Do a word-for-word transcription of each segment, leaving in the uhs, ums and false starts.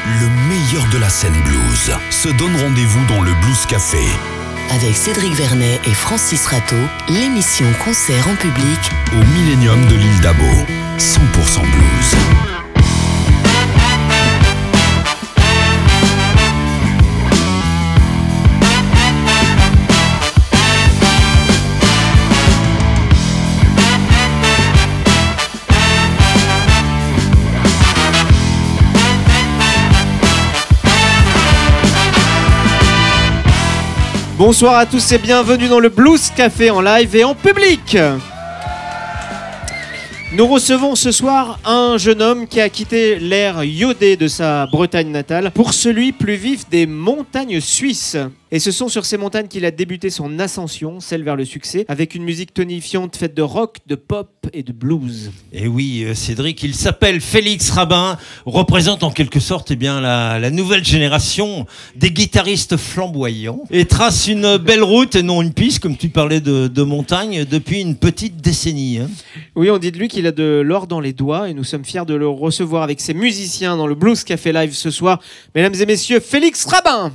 Le meilleur de la scène blues se donne rendez-vous dans le Blues Café. Avec Cédric Vernet et Francis Rateau, l'émission concert en public au Millennium de l'île d'Abo. cent pour cent blues. Bonsoir à tous et bienvenue dans le Blues Café en live et en public. Nous recevons ce soir un jeune homme qui a quitté l'air iodé de sa Bretagne natale pour celui plus vif des montagnes suisses. Et ce sont sur ces montagnes qu'il a débuté son ascension, celle vers le succès, avec une musique tonifiante faite de rock, de pop et de blues. Et oui, Cédric, il s'appelle Félix Rabin, représente en quelque sorte eh bien, la, la nouvelle génération des guitaristes flamboyants et trace une belle route et non une piste, comme tu parlais de, de montagne, depuis une petite décennie. Hein. Oui, on dit de lui qu'il a de l'or dans les doigts et nous sommes fiers de le recevoir avec ses musiciens dans le Blues Café Live ce soir. Mesdames et messieurs, Félix Rabin.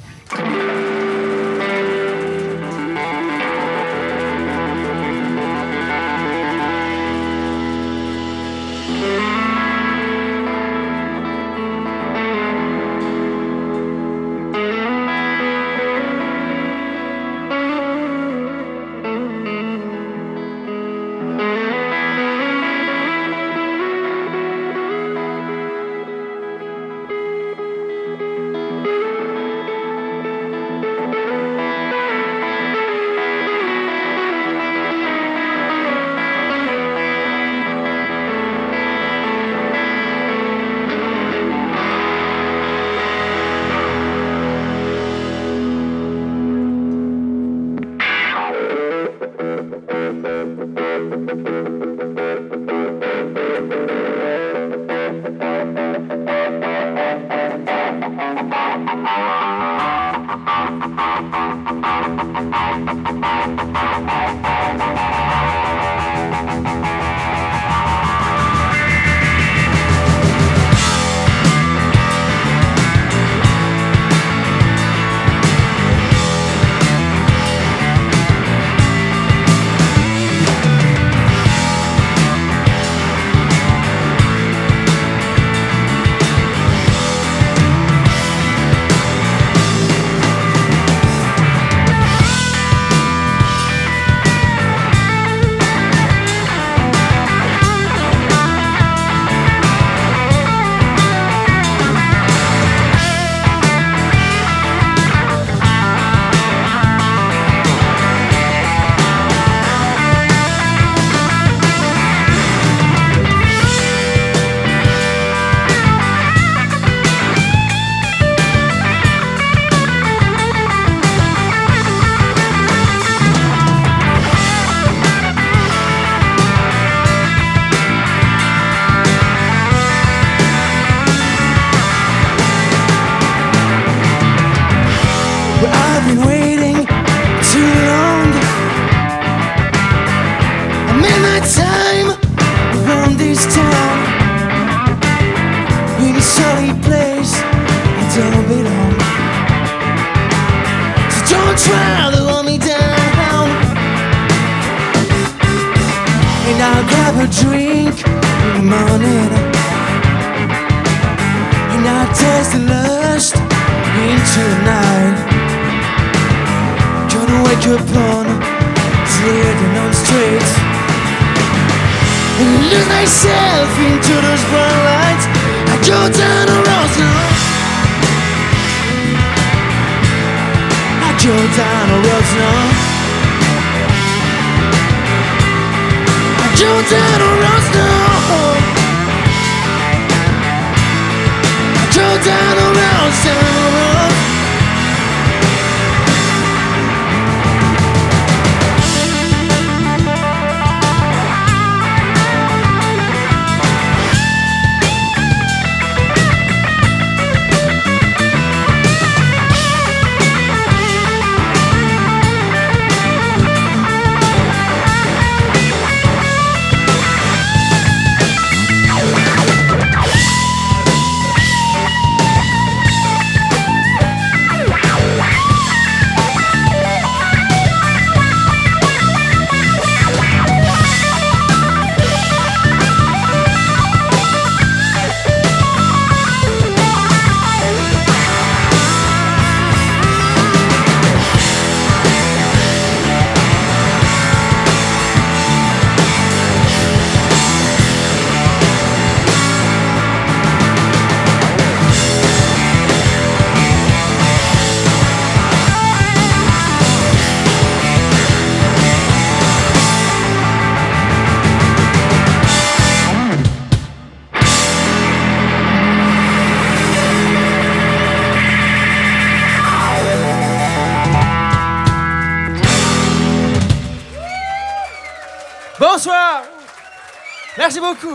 Merci beaucoup.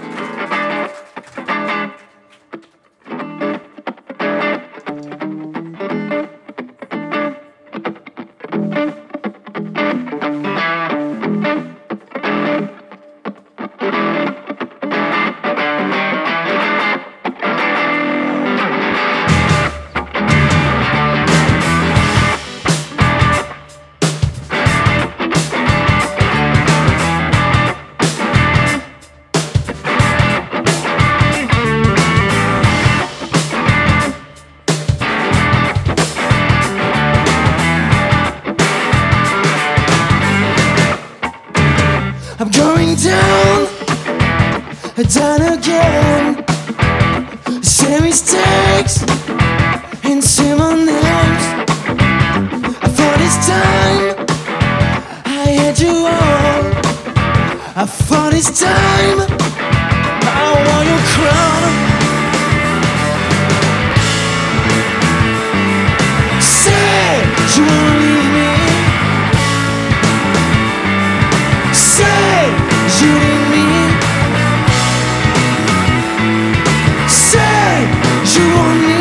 I'm going down, down again. Same mistakes and same old names. I thought it's time I had you all. I thought it's time I wore your crown. Say you wanna leave me. Say you need me. Say you want me.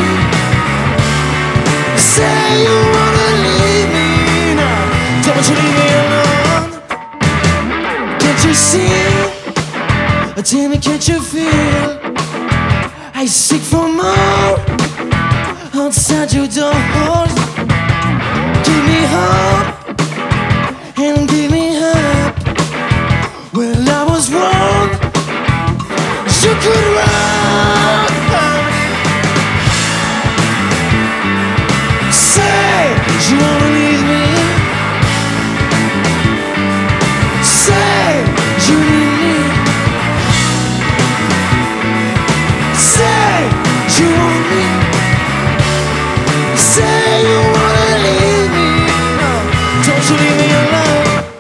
Say you wanna leave me now. Don't you leave me alone. Can't you see? Tell me, can't you feel? I seek for more outside your doors. Give me hope and give me hope. Well, I was wrong. You could run. Say you wanna leave me. Say you need me. Say you want me. Say you wanna leave me. No, don't you leave me alone.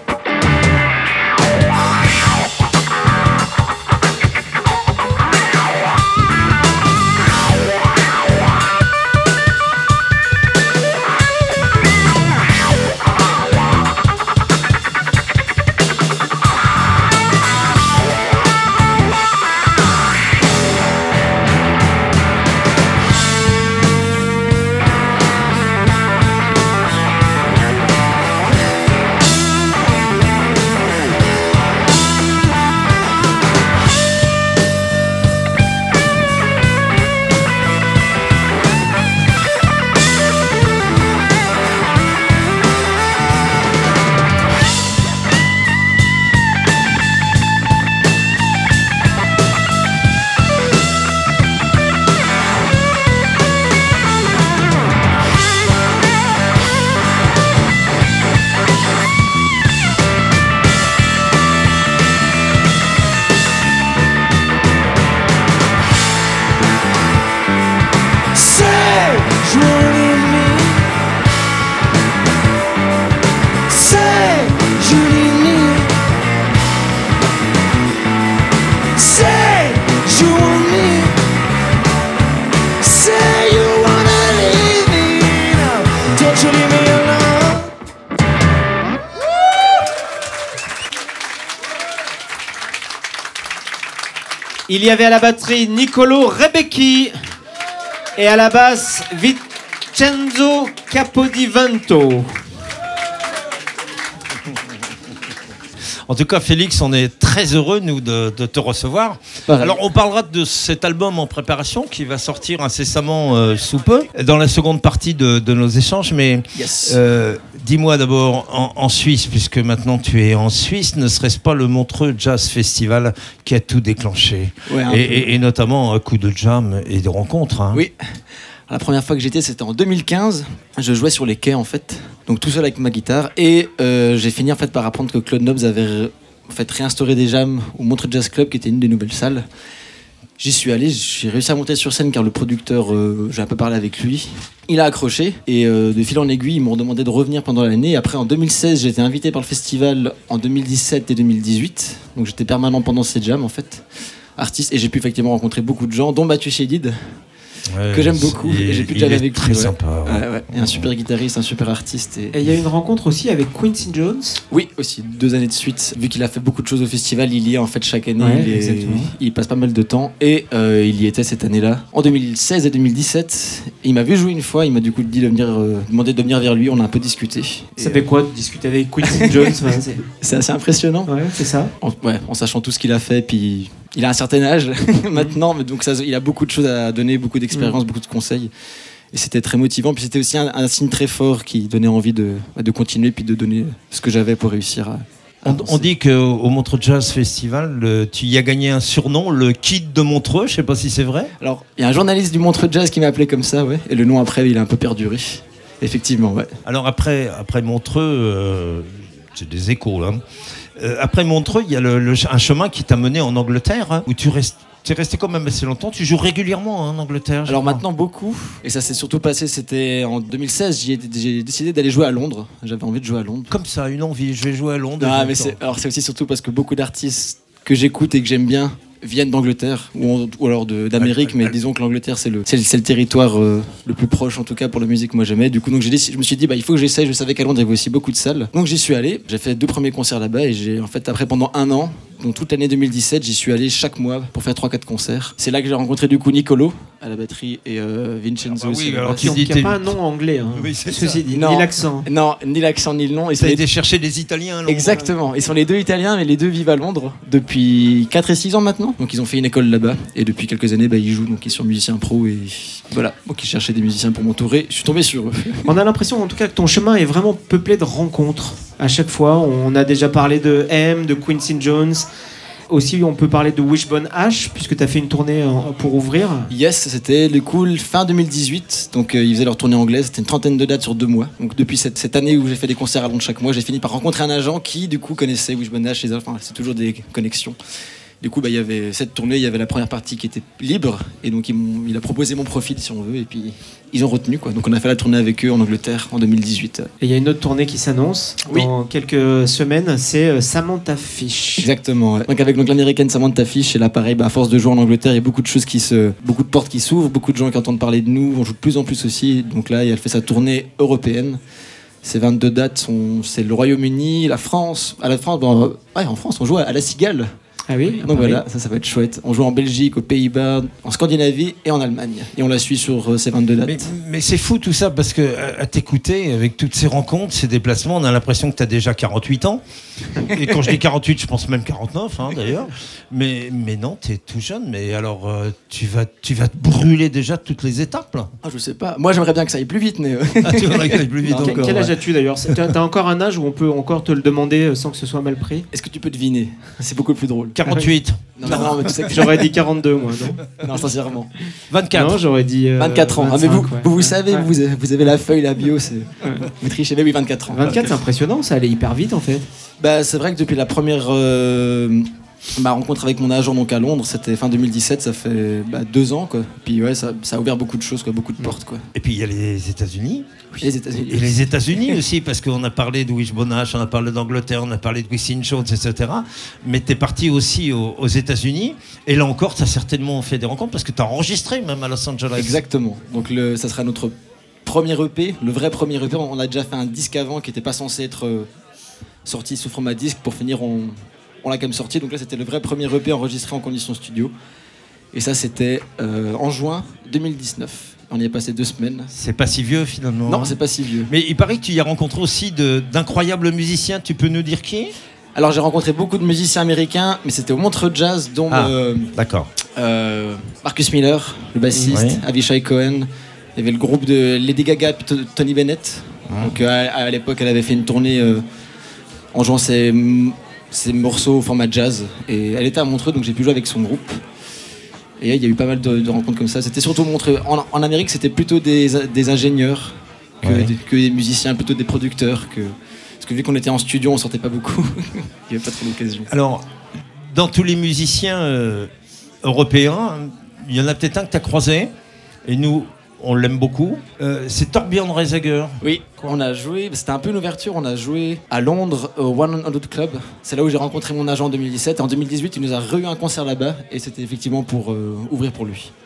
Il y avait à la batterie Nicolo Rebecchi et à la basse Vincenzo Capodivanto. En tout cas, Félix, on est très heureux, nous, de, de te recevoir. Ouais. Alors, on parlera de cet album en préparation qui va sortir incessamment euh, sous peu, dans la seconde partie de, de nos échanges. Mais yes. euh, dis-moi d'abord, en, en Suisse, puisque maintenant tu es en Suisse, ne serait-ce pas le Montreux Jazz Festival qui a tout déclenché, ouais, et, et, et notamment un coup de jam et de rencontres, hein. Oui. La première fois que j'étais, c'était en deux mille quinze. Je jouais sur les quais, en fait, donc tout seul avec ma guitare. Et euh, j'ai fini en fait par apprendre que Claude Nobs avait en fait réinstauré des jams au Montreux Jazz Club, qui était une des nouvelles salles. J'y suis allé, j'ai réussi à monter sur scène car le producteur, euh, j'ai un peu parlé avec lui. Il a accroché et euh, de fil en aiguille, ils m'ont demandé de revenir pendant l'année. Et après, en deux mille seize, j'ai été invité par le festival en deux mille dix-sept et deux mille dix-huit. Donc j'étais permanent pendant ces jams, en fait, artiste. Et j'ai pu effectivement rencontrer beaucoup de gens, dont Mathieu Chédid. Ouais, que j'aime beaucoup. il- Et j'ai pu il déjà aller est avec très lui. ouais. sympa. ouais. Ouais, ouais. Et un super guitariste, un super artiste. Et... Et il y a une rencontre aussi avec Quincy Jones. Oui, aussi, deux années de suite. Vu qu'il a fait beaucoup de choses au festival, il y est en fait chaque année. Ouais, il, est- exactement. il passe pas mal de temps. Et euh, il y était cette année-là, en deux mille seize et deux mille dix-sept. Il m'a vu jouer une fois, il m'a du coup dit de venir, euh, demandé de venir vers lui, on a un peu discuté. Et, Ça fait quoi de discuter avec Quincy Jones? Enfin, c'est... c'est assez impressionnant. Ouais, c'est ça. En, ouais, en sachant tout ce qu'il a fait, puis il a un certain âge maintenant, mais donc ça, il a beaucoup de choses à donner, beaucoup d'expérience, Mm. beaucoup de conseils. Et c'était très motivant. Puis c'était aussi un, un signe très fort qui donnait envie de, de continuer, puis de donner ce que j'avais pour réussir à. à On, avancer. on dit qu'au Montreux Jazz Festival, le- tu y as gagné un surnom, le Kid de Montreux. Je sais pas si c'est vrai. Alors, il y a un journaliste du Montreux Jazz qui m'a appelé comme ça, ouais. Et le nom après, il a un peu perduré. Effectivement, ouais. Alors après, après Montreux, euh, c'est des échos là. Euh, après Montreux, il y a le- le- un chemin qui t'a mené en Angleterre, hein, où tu restes. Tu es resté quand même assez longtemps. Tu joues régulièrement hein, en Angleterre. je Alors crois. maintenant, beaucoup. Et ça s'est surtout passé, c'était en deux mille seize, j'y ai- j'ai décidé d'aller jouer à Londres. J'avais envie de jouer à Londres. Comme ça, une envie. Je vais jouer à Londres. Ah, je mais vais- c'est, alors c'est aussi surtout parce que beaucoup d'artistes que j'écoute et que j'aime bien viennent d'Angleterre ou, en- ou alors de- d'Amérique, mais disons que l'Angleterre c'est le, c'est, le- c'est le territoire euh, le plus proche en tout cas pour la musique que moi j'aimais. Du coup, donc j'ai décidé- je me suis dit bah il faut que j'essaye. Je savais qu'à Londres il y avait aussi beaucoup de salles, donc j'y suis allé. J'ai fait deux premiers concerts là-bas et j'ai en fait après pendant un an, donc toute l'année deux mille dix-sept, j'y suis allé chaque mois pour faire trois quatre concerts. C'est là que j'ai rencontré du coup Nicolo à la batterie et euh, Vincenzo. Ah bah oui, aussi à la alors basse. tu Donc, dis il n'y a t'es- pas un nom anglais. Hein. Oui, c'est Ceci ça. dit, Non. ni l'accent. Non, ni l'accent ni le nom. Ils Tu sont as les- été chercher des Italiens à Londres. Exactement. Ils sont les deux italiens, mais les deux vivent à Londres depuis quatre et six ans maintenant. Donc ils ont fait une école là-bas. Et depuis quelques années, bah, ils jouent. Donc ils sont musiciens pro. Et voilà. Donc ils cherchaient des musiciens pour m'entourer. Je suis tombé sur eux. On a l'impression en tout cas que ton chemin est vraiment peuplé de rencontres. À chaque fois, on a déjà parlé de M, de Quincy Jones. Aussi, on peut parler de Wishbone Ash, puisque tu as fait une tournée en- pour ouvrir. Yes, c'était le cool fin deux mille dix-huit. Donc euh, ils faisaient leur tournée anglaise. C'était une trentaine de dates sur deux mois. Donc depuis cette, cette année où j'ai fait des concerts à Londres chaque mois, j'ai fini par rencontrer un agent qui du coup connaissait Wishbone Ash. Et, enfin, c'est toujours des connexions. Du coup, bah, il y avait cette tournée, il y avait la première partie qui était libre, et donc ils m'ont- il a proposé mon profil si on veut, et puis ils ont retenu quoi. Donc on a fait la tournée avec eux en Angleterre en deux mille dix-huit. Et il y a une autre tournée qui s'annonce Oui. dans quelques semaines, c'est euh, Samantha Fish. Exactement. Ouais. Donc avec donc l'américaine Samantha Fish, et là pareil, bah, à force de jouer en Angleterre, il y a beaucoup de choses qui se, beaucoup de portes qui s'ouvrent, beaucoup de gens qui entendent parler de nous. On joue de plus en plus aussi. Donc là, elle fait sa tournée européenne. Ces vingt-deux dates sont, c'est le Royaume-Uni, la France. À la France, bon, euh, ouais, en France, on joue à, à la Cigale. Ah oui. Donc voilà, ça, ça va être chouette. On joue en Belgique, aux Pays-Bas, en Scandinavie et en Allemagne. Et on la suit sur euh, ces vingt-deux dates. Mais, mais c'est fou tout ça parce que à, à t'écouter avec toutes ces rencontres, ces déplacements, on a l'impression que tu as déjà quarante-huit ans. Et quand je dis quarante-huit, je pense même quarante-neuf hein, d'ailleurs. Mais, mais non, tu es tout jeune. Mais alors, euh, tu, vas, tu vas te brûler déjà toutes les étapes là. Ah, je sais pas. Moi, j'aimerais bien que ça aille plus vite, mais. euh, Ah, tu voudrais que ça aille plus vite Non, Quel, encore. quel âge ouais. as-tu d'ailleurs? C'est- T'as t'as encore un âge où on peut encore te le demander euh, sans que ce soit mal pris? Est-ce que tu peux deviner? C'est beaucoup plus drôle. quarante-huit, Non, non, non, mais tu sais que J'aurais dit quarante-deux moi, non? Non, sincèrement. vingt-quatre. Non, j'aurais dit euh, vingt-quatre ans. Ah, mais vous, vingt-cinq, ouais. vous, vous savez, Ouais. vous, avez, vous avez la feuille, la bio, c'est. Vous trichez, mais oui, vingt-quatre ans. vingt-quatre, c'est impressionnant, ça allait hyper vite en fait. Bah, c'est vrai que depuis la première euh, ma rencontre avec mon agent donc à Londres, c'était fin deux mille dix-sept, ça fait bah, deux ans quoi. Puis ouais, ça, ça a ouvert beaucoup de choses, quoi, beaucoup de portes quoi. Et puis il y a les États-Unis. Et les États-Unis. Et les États-Unis aussi, parce qu'on a parlé de Wishbone Ash, on a parlé d'Angleterre, on a parlé de Quincy Jones, et cetera. Mais tu es parti aussi aux, aux États-Unis. Et là encore, tu as certainement fait des rencontres parce que tu as enregistré même à Los Angeles. Exactement. Donc le, ça sera notre premier E P, le vrai premier E P. On a déjà fait un disque avant qui n'était pas censé être euh, sorti sous format disque. Pour finir, on, on l'a quand même sorti. Donc là, c'était le vrai premier E P enregistré en conditions studio. Et ça, c'était euh, en juin deux mille dix-neuf. On y est passé deux semaines. C'est pas si vieux finalement. Non, c'est pas si vieux. Mais il paraît que tu y as rencontré aussi de- d'incroyables musiciens. Tu peux nous dire qui? Alors j'ai rencontré beaucoup de musiciens américains, mais c'était au Montreux Jazz, dont Ah. euh, D'accord. euh, Marcus Miller, le bassiste, Oui. Avishai Cohen. Il y avait le groupe de Lady Gaga, puis T- Tony Bennett. Donc euh, à, à l'époque, elle avait fait une tournée euh, en jouant ses, ses morceaux au format jazz. Et elle était à Montreux, donc j'ai pu jouer avec son groupe. Et il y a eu pas mal de, de rencontres comme ça. C'était surtout Montreux. En, en Amérique, c'était plutôt des, des ingénieurs que, Ouais. des, que des musiciens, plutôt des producteurs. Que, parce que vu qu'on était en studio, on sortait pas beaucoup. Il n'y avait pas trop d'occasion. Alors, dans tous les musiciens euh, européens, il y en a peut-être un que tu as croisé. Et nous, on l'aime beaucoup. Euh, c'est Torbjörn Reisager. Oui, on a joué, c'était un peu une ouverture, on a joué à Londres au One Hundred Club. C'est là où j'ai rencontré mon agent en deux mille dix-sept. En deux mille dix-huit, il nous a re eu un concert là-bas et c'était effectivement pour euh, ouvrir pour lui.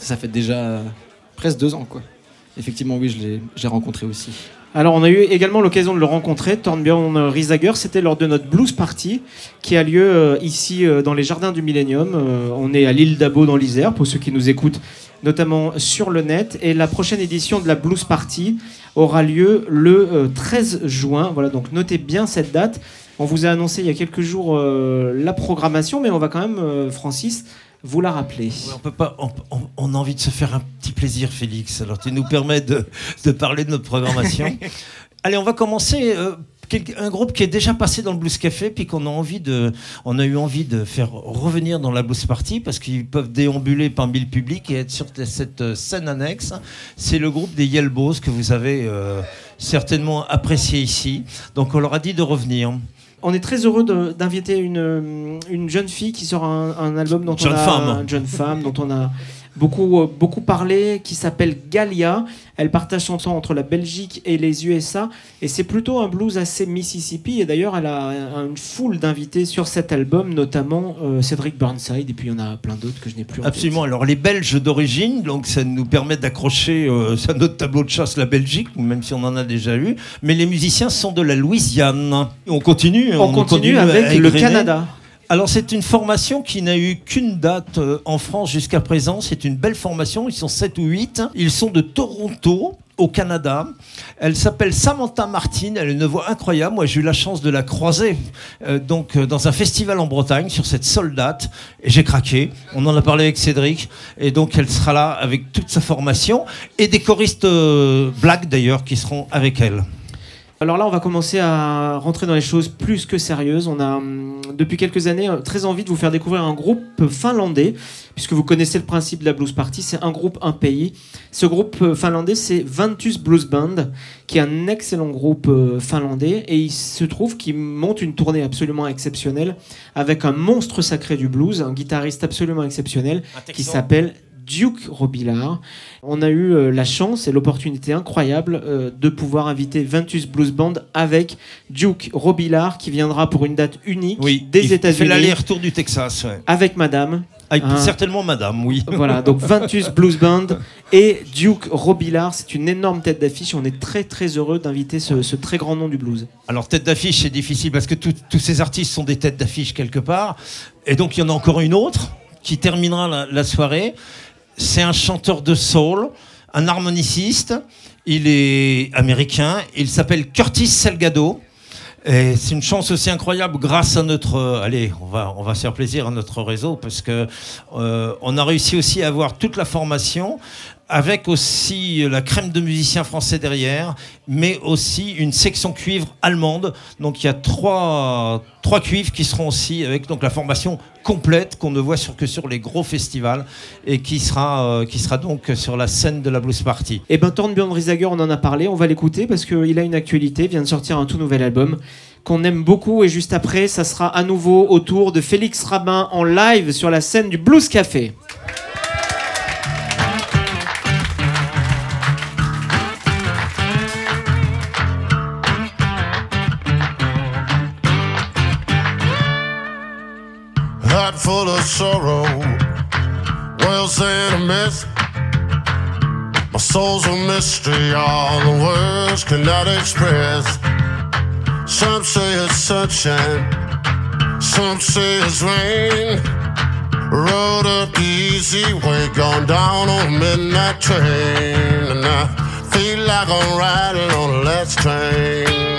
Ça fait déjà euh, presque deux ans, quoi. Effectivement, oui, je l'ai, j'ai rencontré aussi. Alors, on a eu également l'occasion de le rencontrer, Torbjörn Riesager. C'était lors de notre Blues Party qui a lieu euh, ici euh, dans les jardins du Millennium. Euh, on est à l'île d'Abo dans l'Isère, pour ceux qui nous écoutent, notamment sur le net. Et la prochaine édition de la Blues Party aura lieu le euh, treize juin. Voilà, donc notez bien cette date. On vous a annoncé il y a quelques jours euh, la programmation, mais on va quand même, euh, Francis, vous la rappeler. Ouais, on peut pas, on, on, on a envie de se faire un petit plaisir, Félix. Alors tu nous permets de, de parler de notre programmation. Allez, on va commencer. Euh, un groupe qui est déjà passé dans le Blues Café, puis qu'on a envie de, on a eu envie de faire revenir dans la Blues Party parce qu'ils peuvent déambuler parmi le public et être sur cette scène annexe. C'est le groupe des Yelbows que vous avez euh, certainement apprécié ici. Donc on leur a dit de revenir. On est très heureux de, d'inviter une, une jeune fille qui sort un, un album dont jeune on a femme. une jeune femme dont on a beaucoup beaucoup parlé, qui s'appelle Galia. Elle partage son temps entre la Belgique et les U S A et c'est plutôt un blues assez Mississippi. Et d'ailleurs, elle a une foule d'invités sur cet album, notamment euh, Cédric Burnside, et puis il y en a plein d'autres que je n'ai plus en Absolument. tête. Alors les Belges d'origine, donc ça nous permet d'accrocher euh, à notre tableau de chasse la Belgique, même si on en a déjà eu. Mais les musiciens sont de la Louisiane. On continue. On, on continue, continue avec le Canada. Alors c'est une formation qui n'a eu qu'une date euh, en France jusqu'à présent. C'est une belle formation, ils sont sept ou huit. Ils sont de Toronto, au Canada. Elle s'appelle Samantha Martin, elle a une voix incroyable. Moi j'ai eu la chance de la croiser euh, donc, euh, dans un festival en Bretagne sur cette seule date. Et j'ai craqué, on en a parlé avec Cédric. Et donc elle sera là avec toute sa formation. Et des choristes euh, black d'ailleurs qui seront avec elle. Alors là, on va commencer à rentrer dans les choses plus que sérieuses. On a, depuis quelques années, très envie de vous faire découvrir un groupe finlandais, puisque vous connaissez le principe de la Blues Party, c'est un groupe, un pays. Ce groupe finlandais, c'est Ventus Blues Band, qui est un excellent groupe finlandais, et il se trouve qu'il monte une tournée absolument exceptionnelle, avec un monstre sacré du blues, un guitariste absolument exceptionnel, qui s'appelle Duke Robillard. On a eu euh, la chance et l'opportunité incroyable euh, de pouvoir inviter Ventus Blues Band avec Duke Robillard qui viendra pour une date unique oui, des États-Unis. Il fait l'aller-retour du Texas. Ouais. Avec madame. Avec hein. Certainement madame, oui. Voilà, donc Ventus Blues Band et Duke Robillard. C'est une énorme tête d'affiche. On est très très heureux d'inviter ce, ce très grand nom du blues. Alors tête d'affiche, c'est difficile parce que tous ces artistes sont des têtes d'affiche quelque part. Et donc il y en a encore une autre qui terminera la, la soirée. C'est un chanteur de soul, un harmoniciste. Il est américain. Il s'appelle Curtis Salgado. Et c'est une chance aussi incroyable grâce à notre... Euh, allez, on va, on va se faire plaisir à notre réseau parce que euh, on a réussi aussi à avoir toute la formation avec aussi la crème de musiciens français derrière, mais aussi une section cuivre allemande. Donc il y a trois, trois cuivres qui seront aussi avec donc, la formation complète qu'on ne voit sur, que sur les gros festivals et qui sera, euh, qui sera donc sur la scène de la Blues Party. Et ben Torbjörn Riesager, on en a parlé, on va l'écouter parce qu'il a une actualité, vient de sortir un tout nouvel album qu'on aime beaucoup et juste après, ça sera à nouveau au tour de Félix Rabin en live sur la scène du Blues Café. Heart full of sorrow, world's in a mess. My soul's a mystery, all the words cannot express. Some say it's sunshine, some say it's rain. Rode up the easy way, gone down on a midnight train. And I feel like I'm riding on the last train.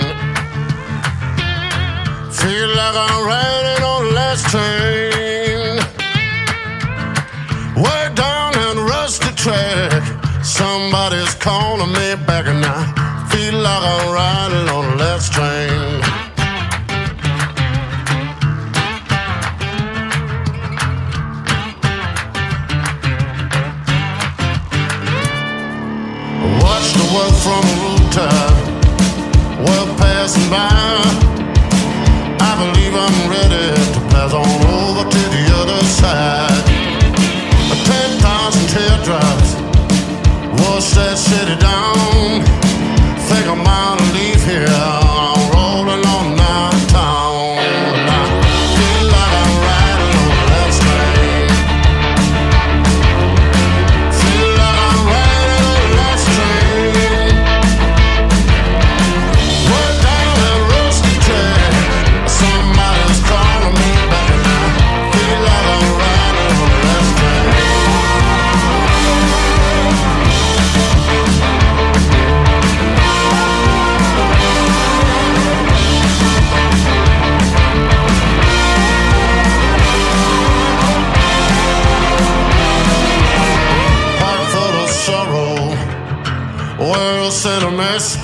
Feel like I'm riding on the last train. Way down that rusty track, somebody's calling me back, and I feel like I'm riding on the last train. Watch the world from a rooftop, world passing by. I believe I'm ready to pass on over to the other side. Ten thousand teardrops wash that city down. Think I'm out to leave here, I'm rolling on downtown. And I feel like I'm riding on the last train. world's in a mess.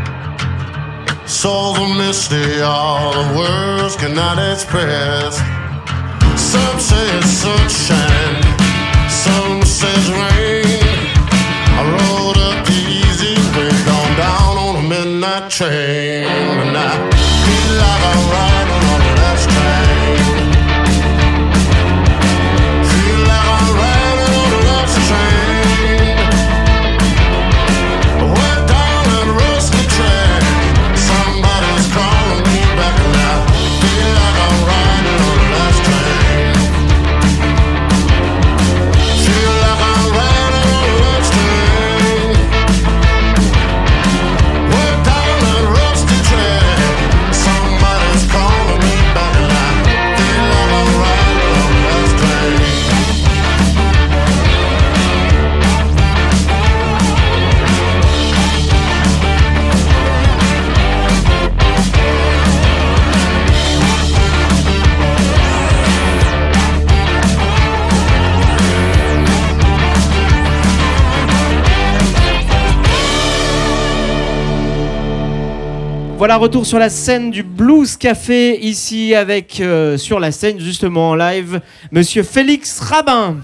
Souls are misty, all the words cannot express. Some say it's sunshine, some says rain. I rode up the easy way, gone down on a midnight train, and I feel like I'm riding on the last train. Feel like I'm riding on the last train. Went down that rusty track. Somebody's calling me back, and I feel like I'm riding on the last train. Feel like I'm riding on the last train. Went down that rusty track. Somebody's calling me back, and I feel like I'm riding on the last train. Voilà, retour sur la scène du Blues Café, ici avec, euh, sur la scène justement en live, Monsieur Félix Rabin.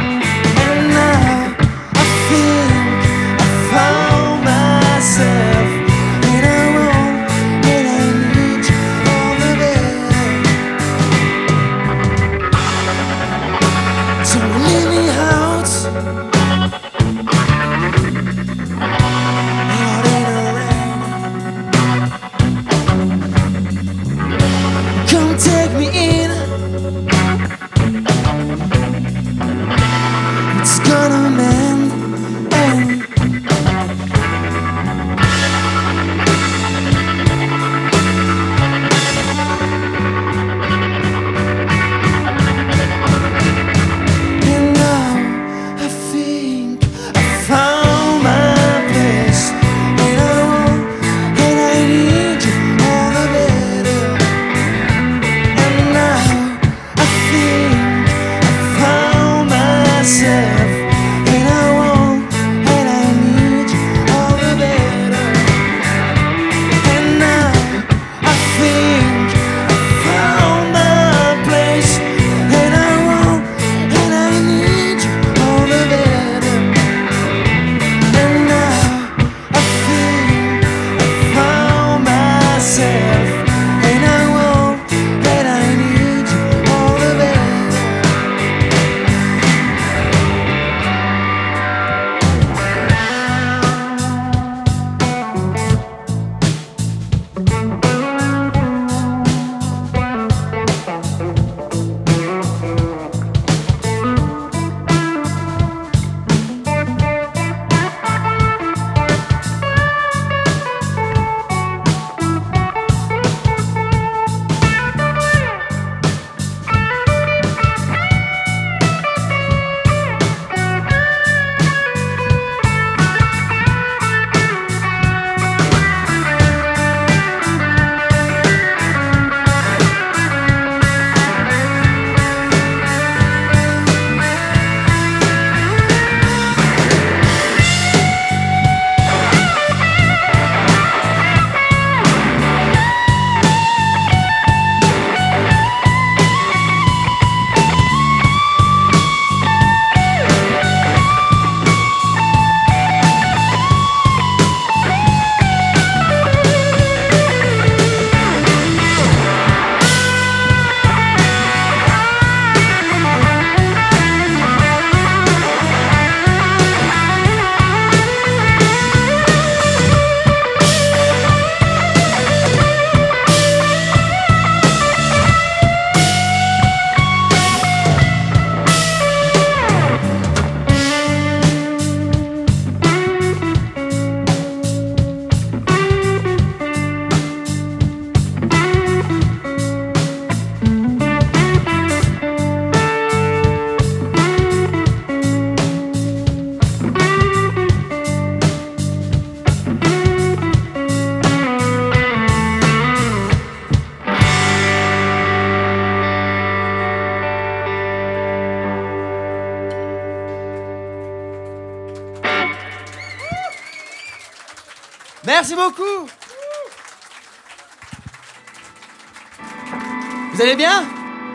Myself Merci beaucoup. Vous allez bien ?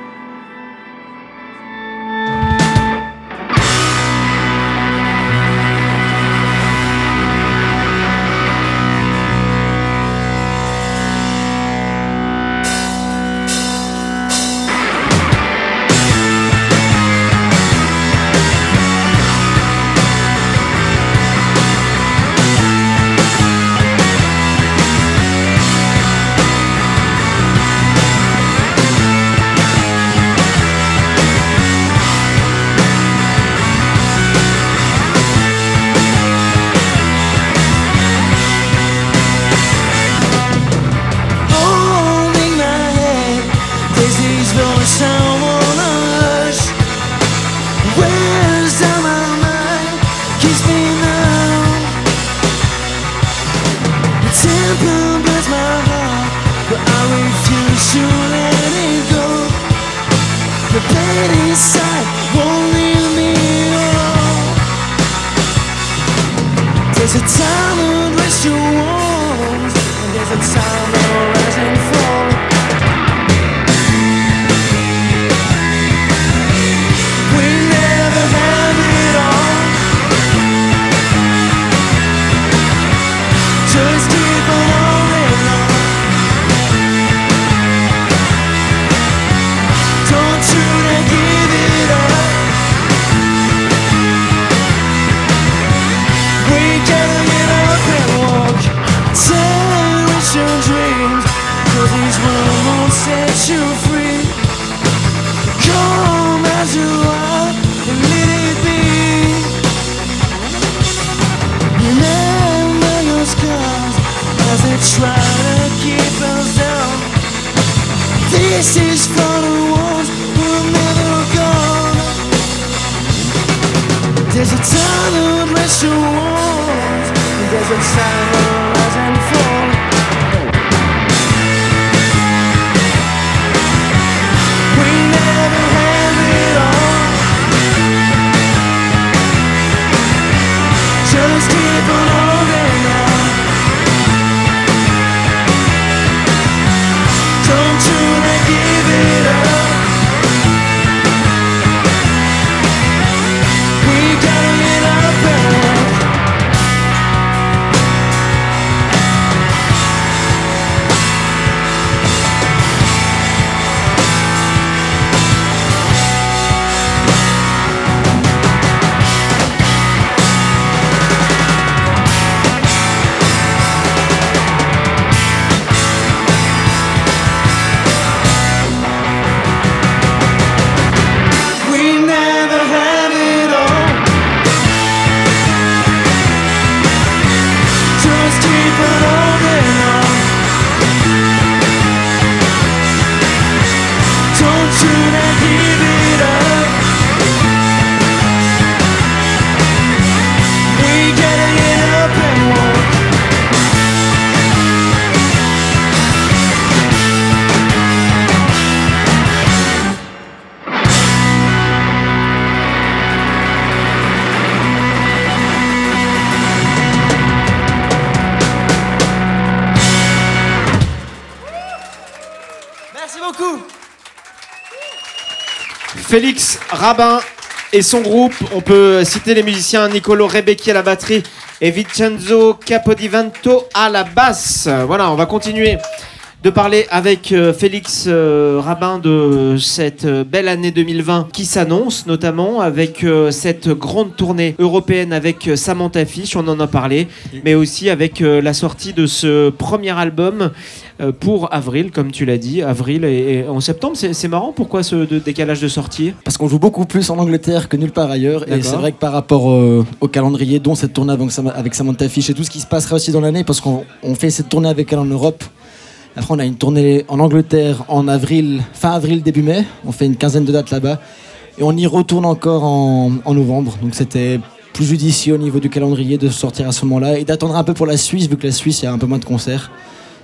Félix Rabin et son groupe, on peut citer les musiciens Nicolo Rebecchi à la batterie et Vincenzo Capodivanto à la basse. Voilà, on va continuer de parler avec euh, Félix euh, Rabin de cette euh, belle année deux mille vingt qui s'annonce, notamment avec euh, cette grande tournée européenne avec euh, Samantha Fish, on en a parlé, mais aussi avec euh, la sortie de ce premier album euh, pour avril, comme tu l'as dit, avril et, et en septembre. C'est, c'est marrant, pourquoi ce de, décalage de sortie ? Parce qu'on joue beaucoup plus en Angleterre que nulle part ailleurs. D'accord. Et c'est vrai que par rapport euh, au calendrier, dont cette tournée avec, avec Samantha Fish et tout ce qui se passera aussi dans l'année, parce qu'on on fait cette tournée avec elle en Europe. Après, on a une tournée en Angleterre en avril, fin avril, début mai. On fait une quinzaine de dates là-bas. Et on y retourne encore en, en novembre. Donc c'était plus judicieux au niveau du calendrier de sortir à ce moment-là et d'attendre un peu pour la Suisse, vu que la Suisse, il y a un peu moins de concerts.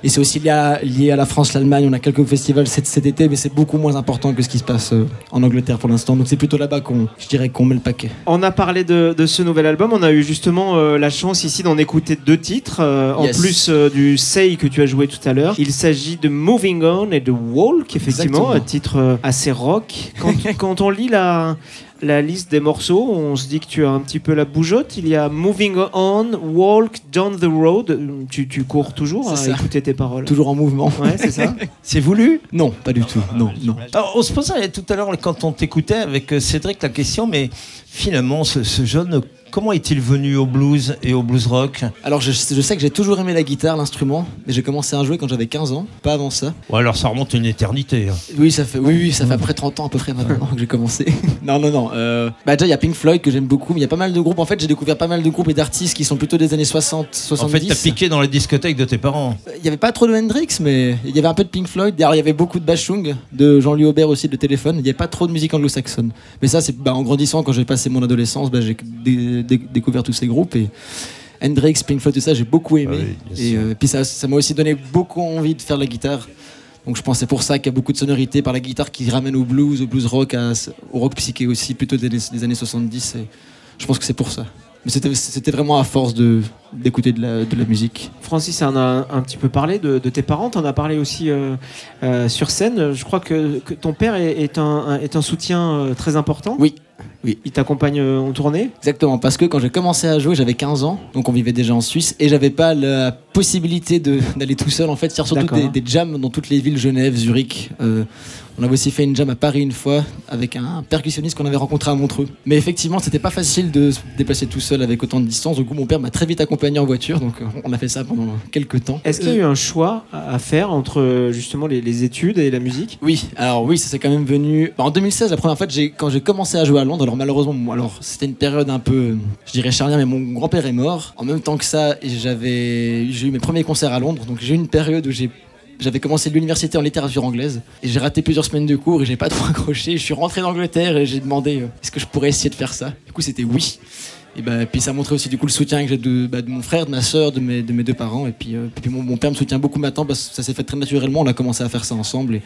Et c'est aussi lié à, lié à la France, l'Allemagne. On a quelques festivals cet, cet été, mais c'est beaucoup moins important que ce qui se passe euh, en Angleterre pour l'instant. Donc c'est plutôt là-bas qu'on, je dirais, qu'on met le paquet. On a parlé de, de ce nouvel album. On a eu justement euh, la chance ici d'en écouter deux titres, euh, Yes. en plus euh, du Say que tu as joué tout à l'heure. Il s'agit de Moving On et de Walk, effectivement, Exactement. un titre euh, assez rock. Quand, quand on lit la... la liste des morceaux, on se dit que tu as un petit peu la bougeotte. Il y a Moving On, Walk Down the Road. Tu, tu cours toujours C'est à ça. écouter tes paroles. Toujours en mouvement. Ouais, c'est ça. C'est voulu? Non, pas du tout. Non, non. Alors, on se posait tout à l'heure, quand on t'écoutait avec euh, Cédric, la question, mais finalement, ce, ce jeune, comment est-il venu au blues et au blues rock? Alors je, je sais que j'ai toujours aimé la guitare, l'instrument, mais j'ai commencé à en jouer quand j'avais quinze ans, pas avant ça. Ou alors ça remonte une éternité. hein. Oui, ça fait, oui, oui, ça fait après trente ans à peu près maintenant que j'ai commencé. non, non, non. Euh, bah déjà, il y a Pink Floyd que j'aime beaucoup, mais il y a pas mal de groupes. En fait, j'ai découvert pas mal de groupes et d'artistes qui sont plutôt des années soixante, En soixante-dix. fait, t'as piqué dans les discothèques de tes parents. Il y avait pas trop de Hendrix, mais il y avait un peu de Pink Floyd. D'ailleurs, il y avait beaucoup de Bashung, de Jean-Louis Aubert aussi, de Téléphone. Il y avait pas trop de musique anglo-saxonne. Mais ça, c'est bah, en grandissant, quand j'ai passé mon adolescence, bah, j'ai dé- dé- découvert tous ces groupes et Hendrix, Pink Floyd, tout ça, j'ai beaucoup aimé. Ah oui, bien et sûr. euh, puis ça, ça m'a aussi donné beaucoup envie de faire la guitare. Donc je pense que c'est pour ça qu'il y a beaucoup de sonorités par la guitare qui ramène au blues, au blues rock, à- au rock psyché aussi, plutôt des, des années soixante-dix. Et je pense que c'est pour ça. Mais c'était, c'était vraiment à force de, d'écouter de la, de la musique. Francis en a un petit peu parlé de, de tes parents. T'en as parlé aussi euh, euh, sur scène. Je crois que, que ton père est, est, un, un- est un soutien euh, très important. Oui, oui. Il t'accompagne euh, en tournée. Exactement, parce que quand j'ai commencé à jouer, j'avais quinze ans, donc on vivait déjà en Suisse, et j'avais pas la possibilité de, d'aller tout seul. En fait, faire surtout D'accord. des, des jams dans toutes les villes, Genève, Zurich. Euh, on avait aussi fait une jam à Paris une fois avec un percussionniste qu'on avait rencontré à Montreux. Mais effectivement, c'était pas facile de se déplacer tout seul avec autant de distance. Du coup, mon père m'a très vite accompagné en voiture, donc euh, on a fait ça pendant quelques temps. Est-ce qu'il y a eu un choix à à faire entre euh, justement les, les études et la musique? Oui, alors oui, ça s'est quand même venu. Bah, en deux mille seize, la première fois, que j'ai, quand j'ai commencé à jouer à Londres, alors malheureusement, bon, alors c'était une période un peu, je dirais charnière, mais mon grand-père est mort. En même temps que ça, j'avais, j'ai eu mes premiers concerts à Londres, donc j'ai eu une période où j'ai, j'avais commencé l'université en littérature anglaise et j'ai raté plusieurs semaines de cours et j'ai pas trop accroché. Je suis rentré d'Angleterre et j'ai demandé euh, est-ce que je pourrais essayer de faire ça. Du coup, c'était oui. Et bah, puis ça montrait aussi du coup le soutien que j'ai de, bah, de mon frère, de ma soeur, de mes, de mes deux parents. Et puis, euh, puis mon, mon père me soutient beaucoup maintenant parce que ça s'est fait très naturellement. On a commencé à faire ça ensemble. Et,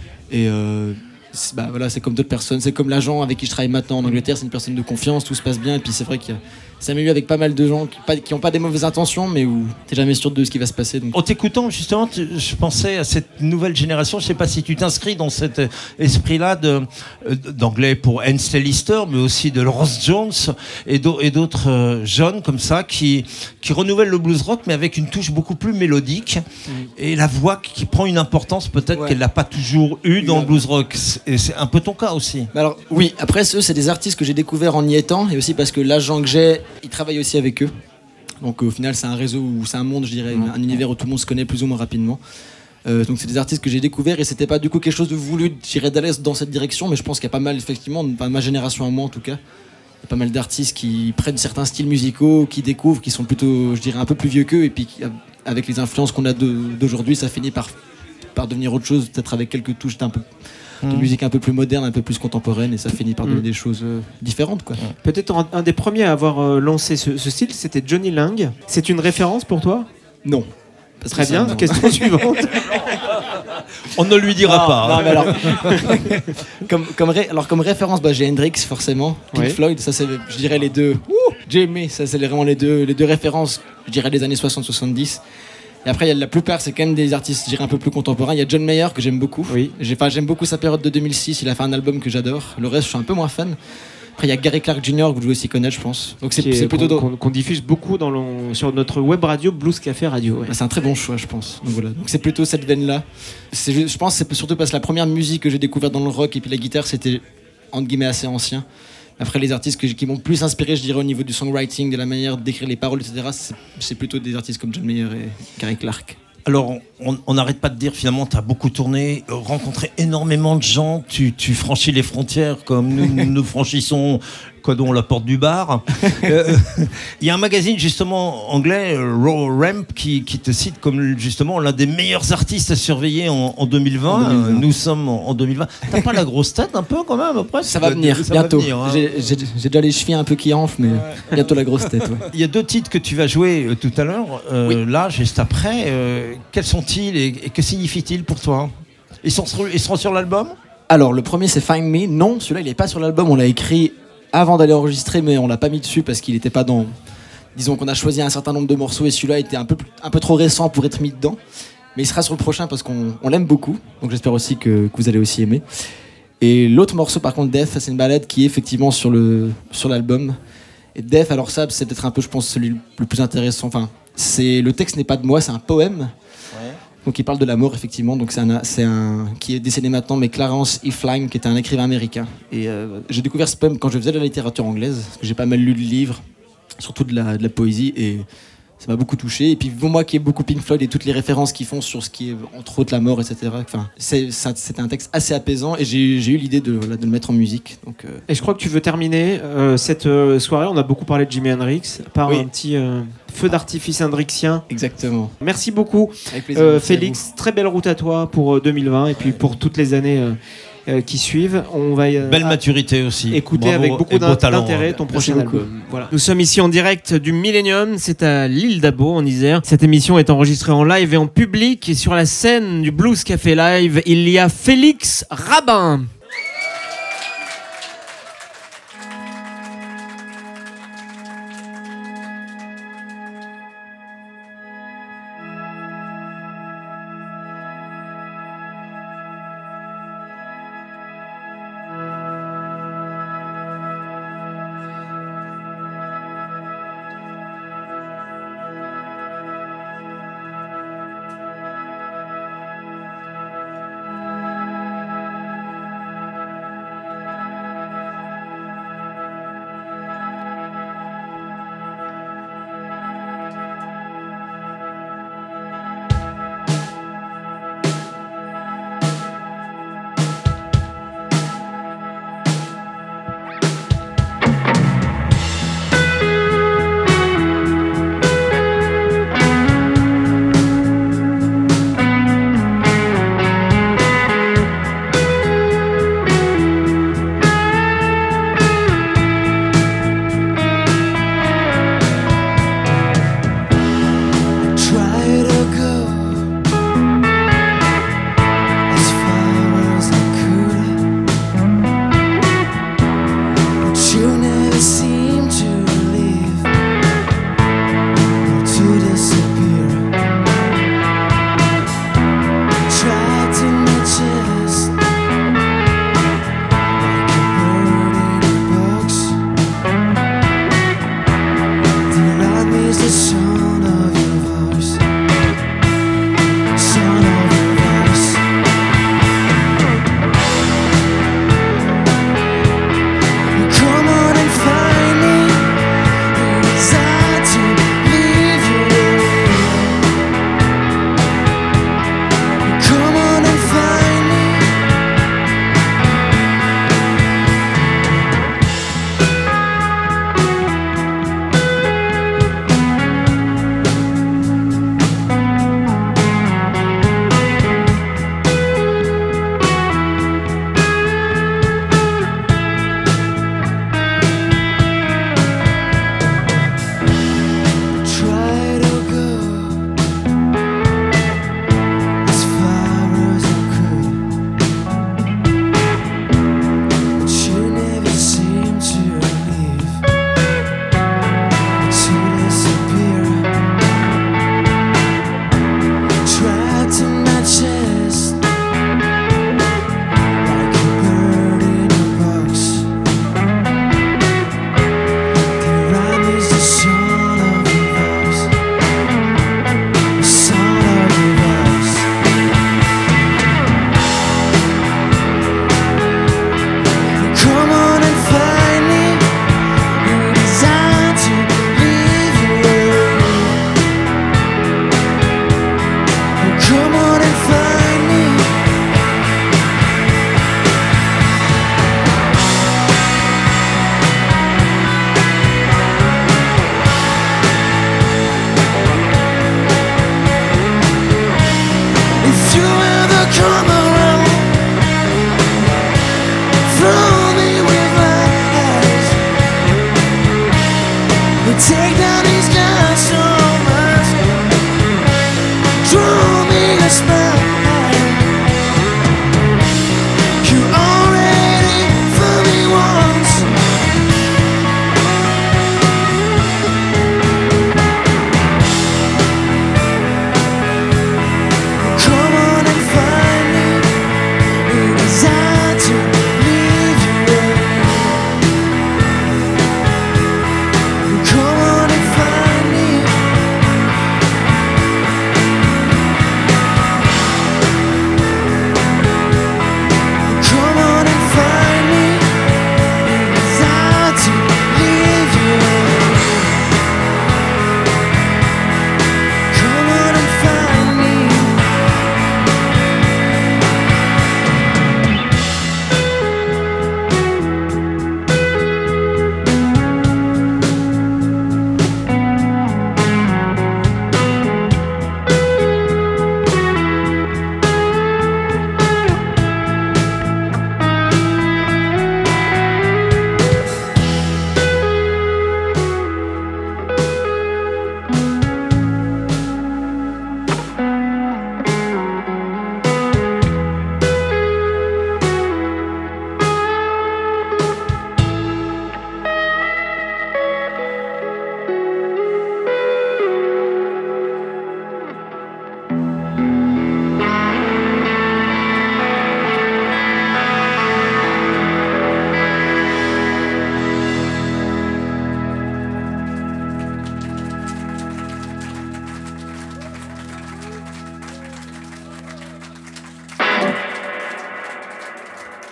et euh, c'est, bah, voilà, c'est comme d'autres personnes. C'est comme l'agent avec qui je travaille maintenant en Angleterre. C'est une personne de confiance, tout se passe bien. Et puis c'est vrai qu'il y a, ça m'est eu avec pas mal de gens qui n'ont pas, pas des mauvaises intentions, mais où t'es jamais sûr de ce qui va se passer. Donc. En t'écoutant, justement, tu- je pensais à cette nouvelle génération. Je sais pas si tu t'inscris dans cet esprit-là de, euh, d'anglais pour Ansel Lister, mais aussi de Ross Jones et d'au- et d'autres euh, jeunes comme ça qui, qui renouvellent le blues rock, mais avec une touche beaucoup plus mélodique et la voix qui prend une importance peut-être Ouais. qu'elle n'a pas toujours eu dans Ouais. le blues rock. C'est- Et c'est un peu ton cas aussi. Bah alors oui, après eux c'est des artistes que j'ai découverts en y étant et aussi parce que l'agent que j'ai, il travaille aussi avec eux. Donc au final c'est un réseau, où c'est un monde je dirais, un univers où tout le monde se connaît plus ou moins rapidement. Euh, donc c'est des artistes que j'ai découverts et c'était pas du coup quelque chose de voulu, je dirais, d'aller dans cette direction, mais je pense qu'il y a pas mal effectivement, enfin, ma génération à moi en tout cas, il y a pas mal d'artistes qui prennent certains styles musicaux, qui découvrent, qui sont plutôt je dirais un peu plus vieux qu'eux et puis qui, avec les influences qu'on a de- d'aujourd'hui ça finit par, par devenir autre chose, peut-être avec quelques touches d'un peu de musique un peu plus moderne, un peu plus contemporaine, et ça finit par donner Mm. des choses euh, différentes, quoi. Peut-être un, un des premiers à avoir euh, lancé ce, ce style, c'était Johnny Lang. C'est une référence pour toi? Non. Parce Très que bien. ça, non. Question suivante. On ne lui dira Ah, pas. non, hein. mais alors, comme, comme, ré- alors, comme référence, bah, j'ai Hendrix, forcément. Pink Ouais. Floyd, ça, c'est, je dirais, les deux. Ouh, Jamie, ça, c'est les- vraiment les deux, les deux références, je dirais, des années soixante soixante-dix. Et après, il y a la plupart, c'est quand même des artistes, je dirais, un peu plus contemporains. Il y a John Mayer, que j'aime beaucoup. Oui. J'ai, enfin, j'aime beaucoup sa période de deux mille six. Il a fait un album que j'adore. Le reste, je suis un peu moins fan. Après, il y a Gary Clark junior, que vous devez aussi connaître, je pense. Donc, c'est, Qui est- c'est plutôt. qu'on, dans- qu'on- qu'on diffuse beaucoup dans le- sur notre web radio Blues Café Radio. ouais. Bah, c'est un très bon choix, je pense. Donc voilà. Donc c'est plutôt cette veine-là. C'est, ju- je pense que c'est surtout parce que la première musique que j'ai découverte dans le rock et puis la guitare, c'était entre guillemets assez ancien. Après, les artistes que j'ai- qui m'ont plus inspiré, je dirais, au niveau du songwriting, de la manière d'écrire les paroles, et cetera, c'est, c'est plutôt des artistes comme John Mayer et Gary Clark. Alors, on on n'arrête pas de dire, finalement, tu as beaucoup tourné, euh, rencontré énormément de gens, tu, tu franchis les frontières comme nous, nous, nous franchissons quoi donc la porte du bar. Euh, Il y a un magazine justement anglais, euh, Raw Ramp, qui, qui te cite comme justement l'un des meilleurs artistes à surveiller en, en deux mille vingt. En deux mille vingt. Euh, Nous sommes en, en deux mille vingt. T'as pas la grosse tête un peu quand même après? Ça va venir, Ça va bientôt. venir, hein. J'ai j'ai- j'ai déjà les chevilles un peu qui enflent, mais bientôt la grosse tête. Ouais. Il y a deux titres que tu vas jouer euh, tout à l'heure, euh, là, juste après. Euh, quels sont-ils et, et que signifient-ils pour toi? Ils, sont sur- ils seront sur l'album? Alors, le premier, c'est Find Me. Non, celui-là, il n'est pas sur l'album. On l'a écrit avant d'aller enregistrer, mais on l'a pas mis dessus parce qu'il n'était pas dans. Disons qu'on a choisi un certain nombre de morceaux et celui-là était un peu, plus- un peu trop récent pour être mis dedans. Mais il sera sur le prochain parce qu'on on l'aime beaucoup. Donc j'espère aussi que, que vous allez aussi aimer. Et l'autre morceau, par contre, Death, c'est une balade qui est effectivement sur le sur l'album. Et Death, alors ça, c'est peut-être un peu, je pense, celui le plus intéressant. Enfin, c'est le texte n'est pas de moi, c'est un poème. Donc il parle de la mort, effectivement. Donc c'est un, c'est un qui est décédé maintenant, mais Clarence E. Flynn, qui était un écrivain américain. Et euh, j'ai découvert ce poème quand je faisais de la littérature anglaise, parce que j'ai pas mal lu de livres, surtout de la, de la poésie, et ça m'a beaucoup touché. Et puis pour moi qui ai beaucoup Pink Floyd et toutes les références qu'ils font sur ce qui est entre autres la mort, et cetera. Enfin, c'est, c'est, c'est un texte assez apaisant, et j'ai, j'ai eu l'idée de, voilà, de le mettre en musique. Donc euh, Et je crois que tu veux terminer euh, cette euh, soirée. On a beaucoup parlé de Jimi Hendrix par Oui. un petit euh, feu d'artifice hendrixien. exactement. Merci beaucoup, Avec plaisir. euh, Merci à Félix. Très belle route à toi pour euh, deux mille vingt et puis pour toutes les années euh, euh, qui suivent. On va euh, Belle à- maturité aussi. écouter Bravo avec beaucoup et beau d'in- talent, d'intérêt hein. ton Merci prochain beaucoup. album. Voilà. Nous sommes ici en direct du Millennium, c'est à l'île d'Abo en Isère. Cette émission est enregistrée en live et en public et sur la scène du Blues Café Live, il y a Félix Rabin. Thank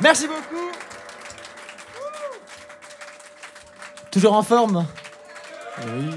Merci beaucoup. Toujours en forme? Oui.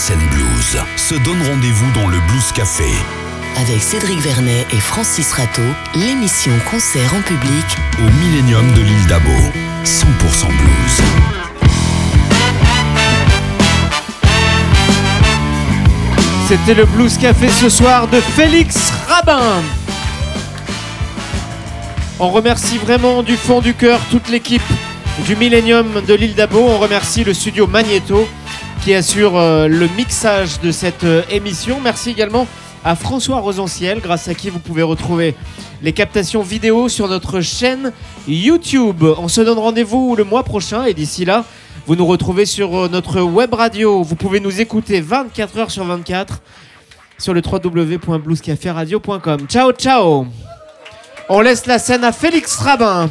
scène blues se donne rendez-vous dans le Blues Café. Avec Cédric Vernet et Francis Rateau, l'émission Concert en public au Millennium de l'île d'Abo. cent pour cent blues. C'était le Blues Café ce soir de Félix Rabin. On remercie vraiment du fond du cœur toute l'équipe du Millennium de l'île d'Abo. On remercie le studio Magneto qui assure euh, le mixage de cette euh, émission. Merci également à François Rosanciel, grâce à qui vous pouvez retrouver les captations vidéo sur notre chaîne YouTube. On se donne rendez-vous le mois prochain et d'ici là, vous nous retrouvez sur notre web radio. Vous pouvez nous écouter vingt-quatre heures sur vingt-quatre sur le w w w point blues café radio point com. Ciao, ciao. On laisse la scène à Félix Rabin.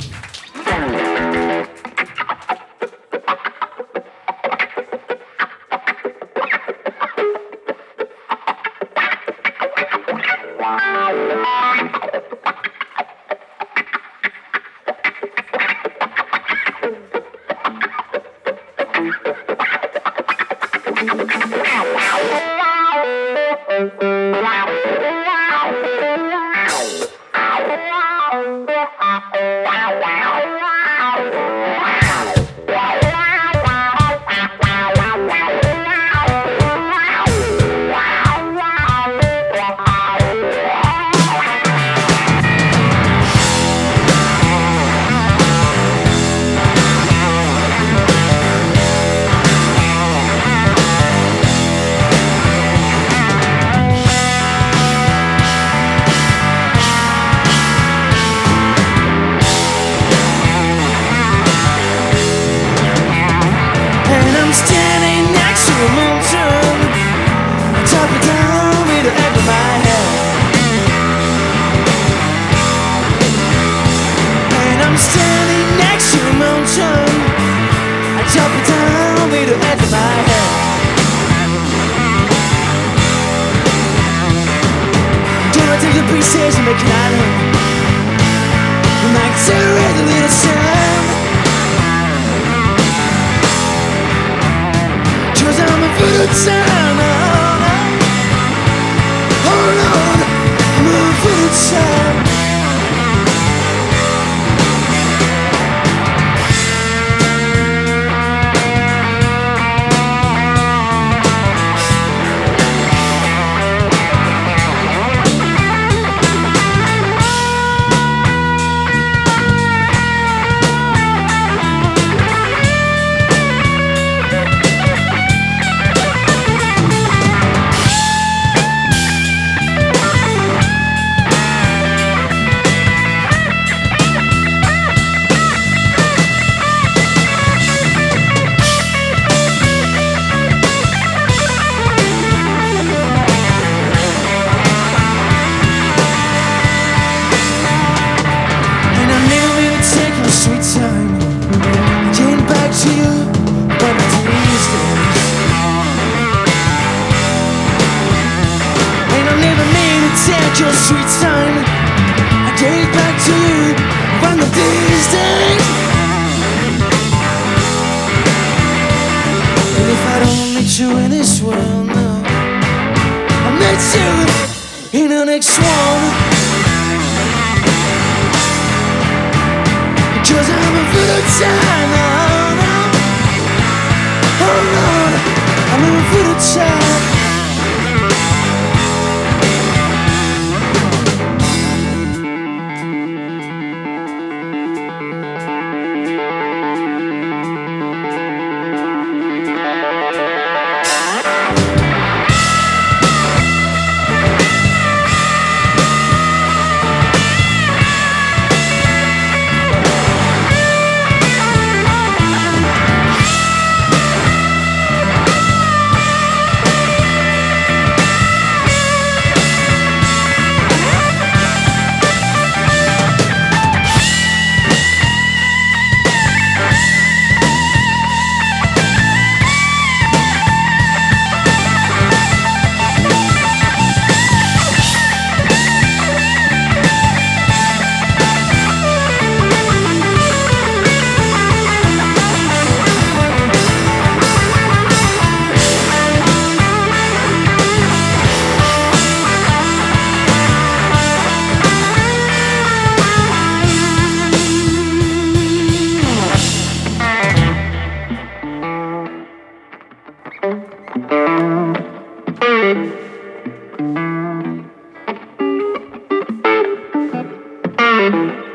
Thank you.